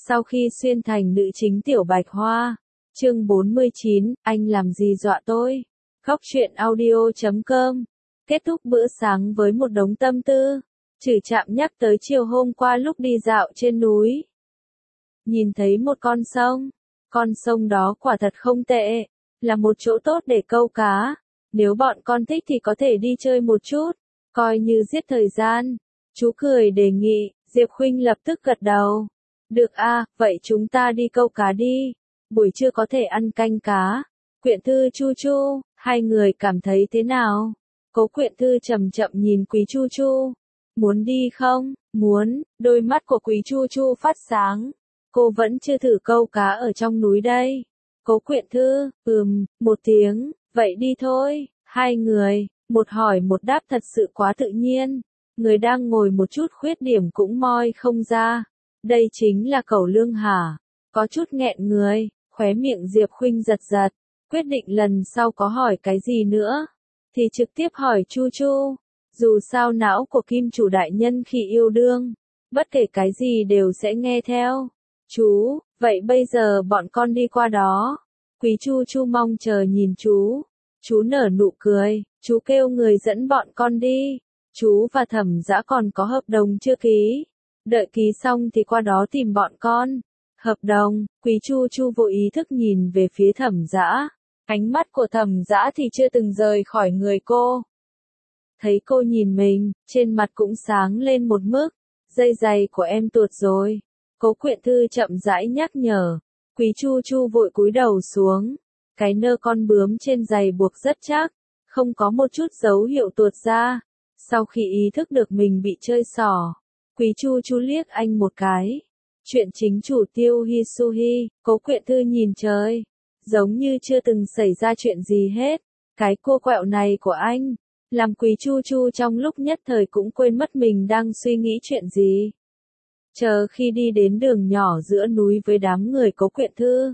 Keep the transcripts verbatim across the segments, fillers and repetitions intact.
Sau khi xuyên thành nữ chính Tiểu Bạch Hoa, chương bốn mươi chín, anh làm gì dọa tôi? Góc truyện audio chấm com. Kết thúc bữa sáng với một đống tâm tư, Trử Trạm nhắc tới chiều hôm qua lúc đi dạo trên núi. Nhìn thấy một con sông, con sông đó quả thật không tệ, là một chỗ tốt để câu cá. Nếu bọn con thích thì có thể đi chơi một chút, coi như giết thời gian. Chú cười đề nghị, Diệp Khuynh lập tức gật đầu. Được a, vậy chúng ta đi câu cá đi. Buổi trưa có thể ăn canh cá. Quyện Thư Chu Chu, hai người cảm thấy thế nào? Cố Quyện Thư chậm chậm nhìn Quý Chu Chu. Muốn đi không? Muốn, đôi mắt của Quý Chu Chu phát sáng. Cô vẫn chưa thử câu cá ở trong núi đây. Cố Quyện Thư, ừm, một tiếng, vậy đi thôi. Hai người, một hỏi một đáp thật sự quá tự nhiên. Người đang ngồi một chút khuyết điểm cũng moi không ra. Đây chính là Cẩu Lương hả? Có chút nghẹn người, khóe miệng Diệp Khuynh giật giật. Quyết định lần sau có hỏi cái gì nữa, thì trực tiếp hỏi Chu Chu. Dù sao não của Kim Chủ đại nhân khi yêu đương, bất kể cái gì đều sẽ nghe theo. Chú, vậy bây giờ bọn con đi qua đó. Quý Chu Chu mong chờ nhìn chú. Chú nở nụ cười, chú kêu người dẫn bọn con đi. Chú và Thẩm Dã còn có hợp đồng chưa ký. Đợi ký xong thì qua đó tìm bọn con. Hợp đồng, Quý Chu Chu vô ý thức nhìn về phía Thẩm Dã. Ánh mắt của Thẩm Dã thì chưa từng rời khỏi người cô. Thấy cô nhìn mình, trên mặt cũng sáng lên một mức. Dây giày của em tuột rồi. Cố Quyện Thư chậm rãi nhắc nhở. Quý Chu Chu vội cúi đầu xuống. Cái nơ con bướm trên giày buộc rất chắc, không có một chút dấu hiệu tuột ra. Sau khi ý thức được mình bị chơi xỏ, Quý Chu Chu liếc anh một cái. Chuyện chính chủ Tiêu Hisuhi, Cố Quyện Thư nhìn trời, giống như chưa từng xảy ra chuyện gì hết. Cái cô quẹo này của anh, làm Quý Chu Chu trong lúc nhất thời cũng quên mất mình đang suy nghĩ chuyện gì. Chờ khi đi đến đường nhỏ giữa núi với đám người Cố Quyện Thư,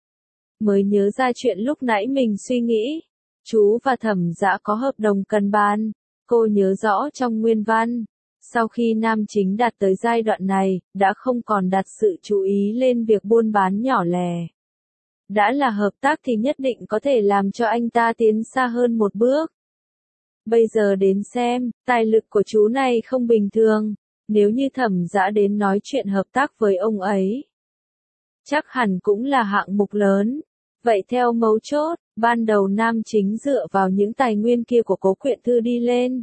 mới nhớ ra chuyện lúc nãy mình suy nghĩ. Chú và Thẩm Dã có hợp đồng cần bàn. Cô nhớ rõ trong nguyên văn, sau khi nam chính đạt tới giai đoạn này, đã không còn đặt sự chú ý lên việc buôn bán nhỏ lẻ. Đã là hợp tác thì nhất định có thể làm cho anh ta tiến xa hơn một bước. Bây giờ đến xem, tài lực của chú này không bình thường. Nếu như Thẩm Dã đến nói chuyện hợp tác với ông ấy, chắc hẳn cũng là hạng mục lớn. Vậy theo mấu chốt, ban đầu nam chính dựa vào những tài nguyên kia của Cố Quyện Thư đi lên.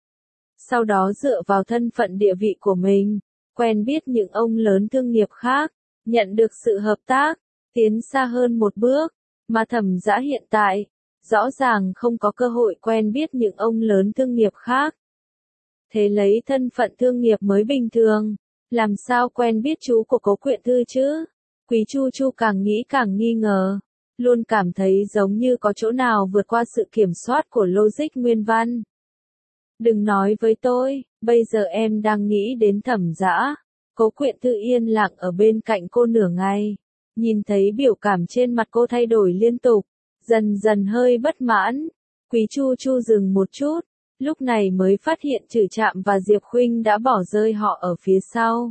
Sau đó dựa vào thân phận địa vị của mình, quen biết những ông lớn thương nghiệp khác, nhận được sự hợp tác, tiến xa hơn một bước. Mà Thẩm Dã hiện tại, rõ ràng không có cơ hội quen biết những ông lớn thương nghiệp khác. Thế lấy thân phận thương nghiệp mới bình thường, làm sao quen biết chú của Cố Quyện Thư chứ? Quý Chu Chu càng nghĩ càng nghi ngờ, luôn cảm thấy giống như có chỗ nào vượt qua sự kiểm soát của logic nguyên văn. Đừng nói với tôi, bây giờ em đang nghĩ đến Thẩm Dã. Cố Quyện Thư yên lặng ở bên cạnh cô nửa ngày, nhìn thấy biểu cảm trên mặt cô thay đổi liên tục, dần dần hơi bất mãn. Quý Chu Chu dừng một chút, lúc này mới phát hiện Trử Trạm và Diệp Khuynh đã bỏ rơi họ ở phía sau.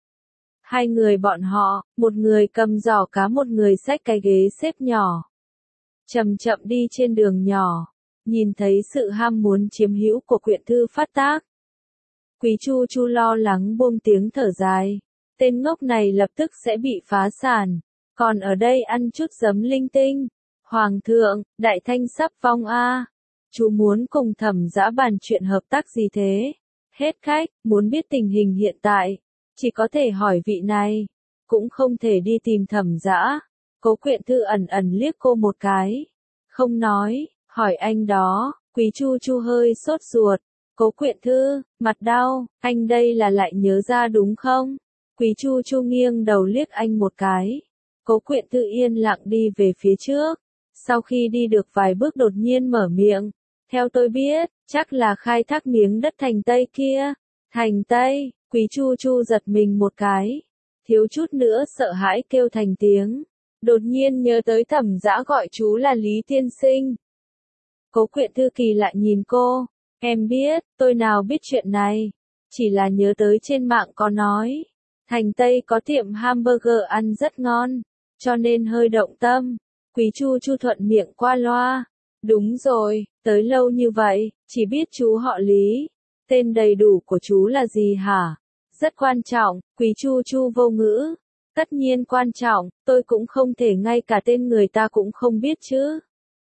Hai người bọn họ, một người cầm giỏ cá, một người xách cái ghế xếp nhỏ, chậm chậm đi trên đường nhỏ. Nhìn thấy sự ham muốn chiếm hữu của Quyện Thư phát tác, Quý Chu Chu lo lắng buông tiếng thở dài. Tên ngốc này lập tức sẽ bị phá sản, còn ở đây ăn chút giấm linh tinh. Hoàng thượng, đại thanh sắp vong a. Chú muốn cùng Thẩm Dã bàn chuyện hợp tác gì thế? Hết khách, muốn biết tình hình hiện tại, chỉ có thể hỏi vị này, cũng không thể đi tìm Thẩm Dã. Cố Quyện Thư ẩn ẩn liếc cô một cái, không nói. Hỏi anh đó. Quý Chu Chu hơi sốt ruột. Cố Quyện Thư, mặt đau, anh đây là lại nhớ ra đúng không? Quý Chu Chu nghiêng đầu liếc anh một cái. Cố Quyện Thư yên lặng đi về phía trước. Sau khi đi được vài bước đột nhiên mở miệng. Theo tôi biết, chắc là khai thác miếng đất Thành Tây kia. Thành Tây, Quý Chu Chu giật mình một cái, thiếu chút nữa sợ hãi kêu thành tiếng. Đột nhiên nhớ tới Thẩm Dã gọi chú là Lý Tiên Sinh. Cố Quyện Thư kỳ lại nhìn cô. Em biết, tôi nào biết chuyện này. Chỉ là nhớ tới trên mạng có nói. Thành Tây có tiệm hamburger ăn rất ngon, cho nên hơi động tâm. Quý Chu Chu thuận miệng qua loa. Đúng rồi, tới lâu như vậy, chỉ biết chú họ Lý. Tên đầy đủ của chú là gì hả? Rất quan trọng, Quý Chu Chu vô ngữ. Tất nhiên quan trọng, tôi cũng không thể ngay cả tên người ta cũng không biết chứ.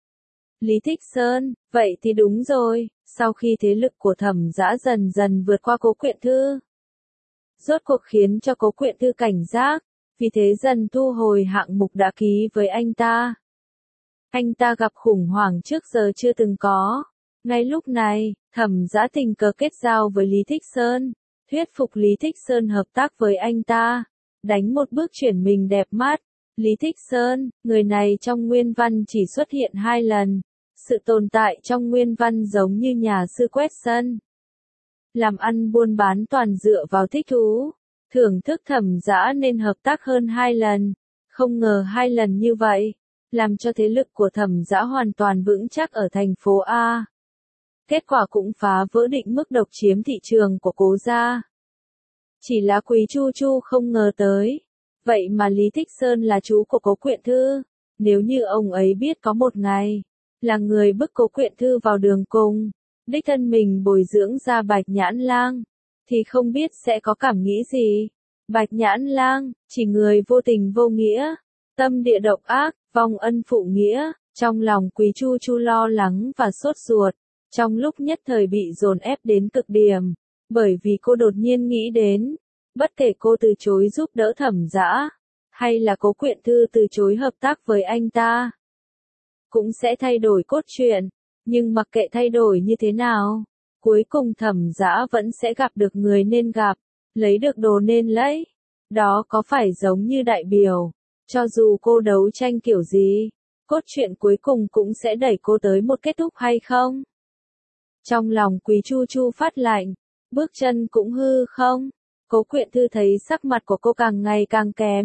Lý Thích Sơn, vậy thì đúng rồi, sau khi thế lực của Thẩm Dã dần dần vượt qua Cố Quyện Thư, rốt cuộc khiến cho Cố Quyện Thư cảnh giác, vì thế dần thu hồi hạng mục đã ký với anh ta. Anh ta gặp khủng hoảng trước giờ chưa từng có. Ngay lúc này, Thẩm Dã tình cờ kết giao với Lý Thích Sơn, thuyết phục Lý Thích Sơn hợp tác với anh ta, đánh một bước chuyển mình đẹp mắt. Lý Thích Sơn, người này trong nguyên văn chỉ xuất hiện hai lần, sự tồn tại trong nguyên văn giống như nhà sư quét sân. Làm ăn buôn bán toàn dựa vào thích thú, thưởng thức Thẩm Dã nên hợp tác hơn hai lần, không ngờ hai lần như vậy, làm cho thế lực của Thẩm Dã hoàn toàn vững chắc ở thành phố A. Kết quả cũng phá vỡ định mức độc chiếm thị trường của Cố gia. Chỉ là Quý Chu Chu không ngờ tới. Vậy mà Lý Thích Sơn là chú của Cố Quyện Thư. Nếu như ông ấy biết có một ngày, là người bức Cố Quyện Thư vào đường cùng, đích thân mình bồi dưỡng ra Bạch Nhãn Lang, thì không biết sẽ có cảm nghĩ gì. Bạch Nhãn Lang, chỉ người vô tình vô nghĩa, tâm địa độc ác, vong ân phụ nghĩa. Trong lòng Quý Chu Chu lo lắng và sốt ruột, trong lúc nhất thời bị dồn ép đến cực điểm, bởi vì cô đột nhiên nghĩ đến, bất kể cô từ chối giúp đỡ Thẩm Dã, hay là Cố Quyện Thư từ chối hợp tác với anh ta, cũng sẽ thay đổi cốt truyện, nhưng mặc kệ thay đổi như thế nào, cuối cùng Thẩm Dã vẫn sẽ gặp được người nên gặp, lấy được đồ nên lấy. Đó có phải giống như đại biểu, cho dù cô đấu tranh kiểu gì, cốt truyện cuối cùng cũng sẽ đẩy cô tới một kết thúc hay không? Trong lòng Quý Chu Chu phát lạnh, bước chân cũng hư không. Cố Quyện Thư thấy sắc mặt của cô càng ngày càng kém.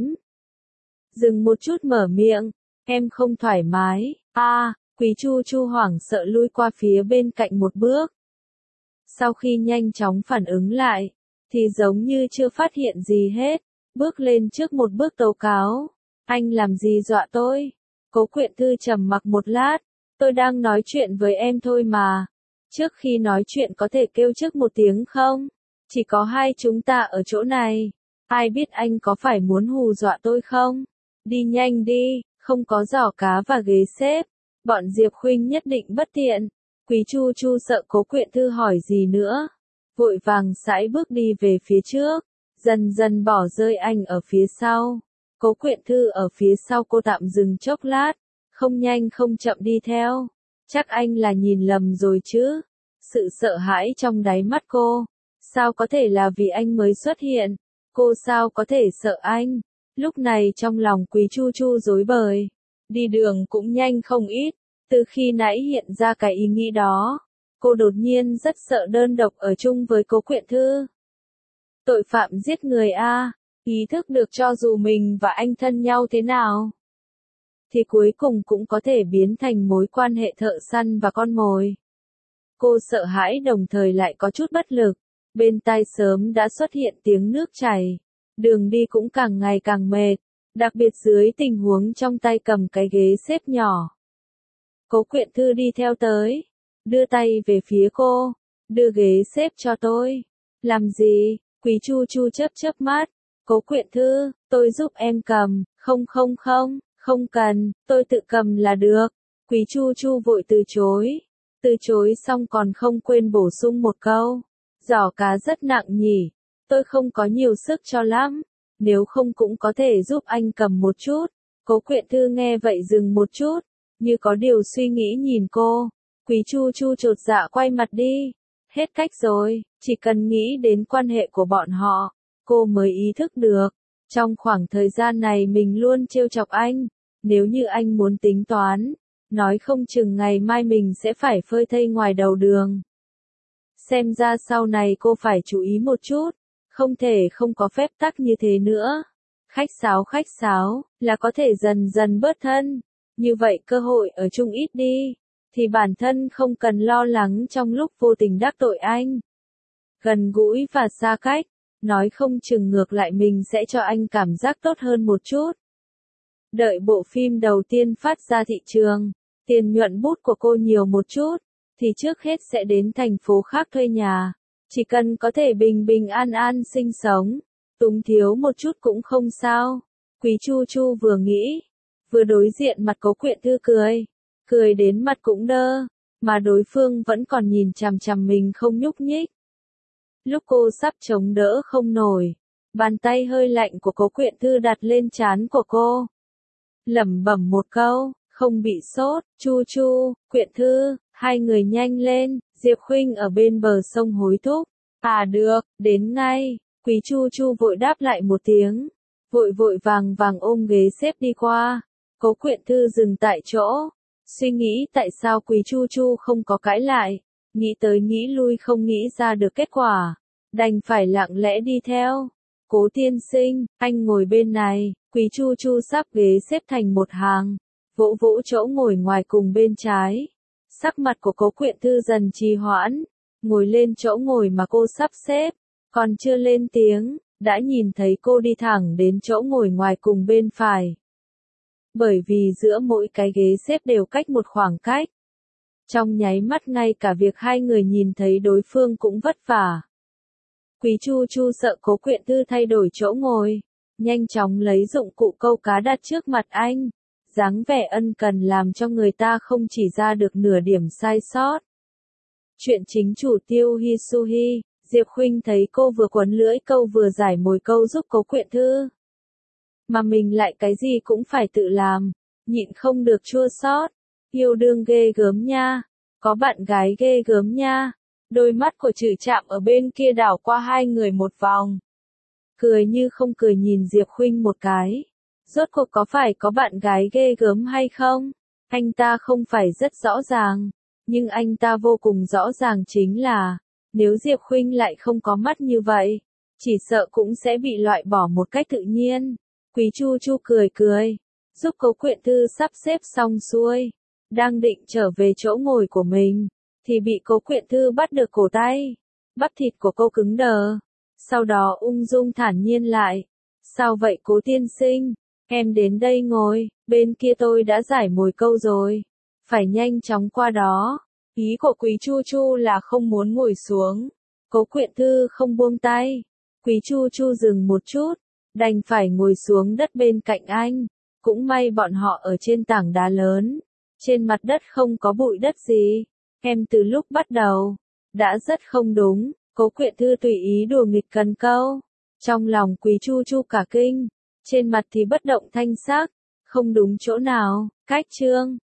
Dừng một chút mở miệng, em không thoải mái. A, à, Quý Chu Chu hoảng sợ lui qua phía bên cạnh một bước. Sau khi nhanh chóng phản ứng lại, thì giống như chưa phát hiện gì hết, bước lên trước một bước tố cáo. Anh làm gì dọa tôi? Cố Quyện Thư trầm mặc một lát, tôi đang nói chuyện với em thôi mà. Trước khi nói chuyện có thể kêu trước một tiếng không? Chỉ có hai chúng ta ở chỗ này. Ai biết anh có phải muốn hù dọa tôi không? Đi nhanh đi, không có giỏ cá và ghế xếp. Bọn Diệp Khuynh nhất định bất tiện. Quý Chu Chu sợ Cố Quyện Thư hỏi gì nữa. Vội vàng sải bước đi về phía trước. Dần dần bỏ rơi anh ở phía sau. Cố Quyện Thư ở phía sau cô tạm dừng chốc lát. Không nhanh không chậm đi theo. Chắc anh là nhìn lầm rồi chứ. Sự sợ hãi trong đáy mắt cô. Sao có thể là vì anh mới xuất hiện? Cô sao có thể sợ anh? Lúc này trong lòng Quý Chu Chu rối bời. Đi đường cũng nhanh không ít. Từ khi nãy hiện ra cái ý nghĩ đó, cô đột nhiên rất sợ đơn độc ở chung với Cố Quyện Thư. Tội phạm giết người a, ý thức được cho dù mình và anh thân nhau thế nào, thì cuối cùng cũng có thể biến thành mối quan hệ thợ săn và con mồi. Cô sợ hãi đồng thời lại có chút bất lực. Bên tai sớm đã xuất hiện tiếng nước chảy. Đường đi cũng càng ngày càng mệt. Đặc biệt dưới tình huống trong tay cầm cái ghế xếp nhỏ. Cố Quyện Thư đi theo tới. Đưa tay về phía cô. Đưa ghế xếp cho tôi. Làm gì? Quý Chu Chu chớp chớp mắt. Cố Quyện Thư, tôi giúp em cầm. Không không không, không cần, tôi tự cầm là được. Quý Chu Chu vội từ chối. Từ chối xong còn không quên bổ sung một câu. Giỏ cá rất nặng nhỉ. Tôi không có nhiều sức cho lắm. Nếu không cũng có thể giúp anh cầm một chút. Cố Quyện Thư nghe vậy dừng một chút. Như có điều suy nghĩ nhìn cô. Quý Chu Chu chột dạ quay mặt đi. Hết cách rồi. Chỉ cần nghĩ đến quan hệ của bọn họ, cô mới ý thức được. Trong khoảng thời gian này mình luôn trêu chọc anh. Nếu như anh muốn tính toán, nói không chừng ngày mai mình sẽ phải phơi thây ngoài đầu đường. Xem ra sau này cô phải chú ý một chút, không thể không có phép tắc như thế nữa. Khách sáo khách sáo, là có thể dần dần bớt thân. Như vậy cơ hội ở chung ít đi, thì bản thân không cần lo lắng trong lúc vô tình đắc tội anh. Gần gũi và xa cách, nói không chừng ngược lại mình sẽ cho anh cảm giác tốt hơn một chút. Đợi bộ phim đầu tiên phát ra thị trường, tiền nhuận bút của cô nhiều một chút, thì trước hết sẽ đến thành phố khác thuê nhà. Chỉ cần có thể bình bình an an sinh sống, túng thiếu một chút cũng không sao. Quý Chu Chu vừa nghĩ, vừa đối diện mặt Cố Quyện Thư cười, cười đến mặt cũng đơ, mà đối phương vẫn còn nhìn chằm chằm mình không nhúc nhích. Lúc cô sắp chống đỡ không nổi, bàn tay hơi lạnh của Cố Quyện Thư đặt lên trán của cô. Lẩm bẩm một câu, không bị sốt, Chu Chu, Quyện Thư, hai người nhanh lên, Diệp Khuynh ở bên bờ sông hối thúc. À được, đến ngay, Quý Chu Chu vội đáp lại một tiếng, vội vội vàng vàng ôm ghế xếp đi qua. Cố Quyện Thư dừng tại chỗ, suy nghĩ tại sao Quý Chu Chu không có cãi lại, nghĩ tới nghĩ lui không nghĩ ra được kết quả, đành phải lặng lẽ đi theo. Cố tiên sinh, anh ngồi bên này. Quý Chu Chu sắp ghế xếp thành một hàng, vỗ vỗ chỗ ngồi ngoài cùng bên trái. Sắc mặt của Cố Quyện Thư dần trì hoãn, ngồi lên chỗ ngồi mà cô sắp xếp, còn chưa lên tiếng, đã nhìn thấy cô đi thẳng đến chỗ ngồi ngoài cùng bên phải. Bởi vì giữa mỗi cái ghế xếp đều cách một khoảng cách. Trong nháy mắt ngay cả việc hai người nhìn thấy đối phương cũng vất vả. Quý Chu Chu sợ Cố Quyện Thư thay đổi chỗ ngồi, nhanh chóng lấy dụng cụ câu cá đặt trước mặt anh, dáng vẻ ân cần làm cho người ta không chỉ ra được nửa điểm sai sót. Chuyện chính chủ Tiêu Hisuhi, Diệp Khuynh thấy cô vừa quấn lưỡi câu vừa giải mồi câu giúp Cố Quyện Thư. Mà mình lại cái gì cũng phải tự làm, nhịn không được chua xót. Yêu đương ghê gớm nha, có bạn gái ghê gớm nha. Đôi mắt của Trử Trạm ở bên kia đảo qua hai người một vòng. Cười như không cười nhìn Diệp Khuynh một cái. Rốt cuộc có phải có bạn gái ghê gớm hay không? Anh ta không phải rất rõ ràng, nhưng anh ta vô cùng rõ ràng chính là, nếu Diệp Khuynh lại không có mắt như vậy, chỉ sợ cũng sẽ bị loại bỏ một cách tự nhiên. Quý Chu Chu cười cười, giúp Cố Quyện Thư sắp xếp xong xuôi, đang định trở về chỗ ngồi của mình, thì bị Cố Quyện Thư bắt được cổ tay. Bắp thịt của cô cứng đờ, sau đó ung dung thản nhiên lại. Sao vậy Cố tiên sinh? Em đến đây ngồi, bên kia tôi đã giải mồi câu rồi. Phải nhanh chóng qua đó. Ý của Quý Chu Chu là không muốn ngồi xuống. Cố Quyện Thư không buông tay. Quý Chu Chu dừng một chút, đành phải ngồi xuống đất bên cạnh anh. Cũng may bọn họ ở trên tảng đá lớn. Trên mặt đất không có bụi đất gì. Em từ lúc bắt đầu, đã rất không đúng. Cố Quyện Thư tùy ý đùa nghịch cần câu. Trong lòng Quý Chu Chu cả kinh. Trên mặt thì bất động thanh sắc. Không đúng chỗ nào. Cách chương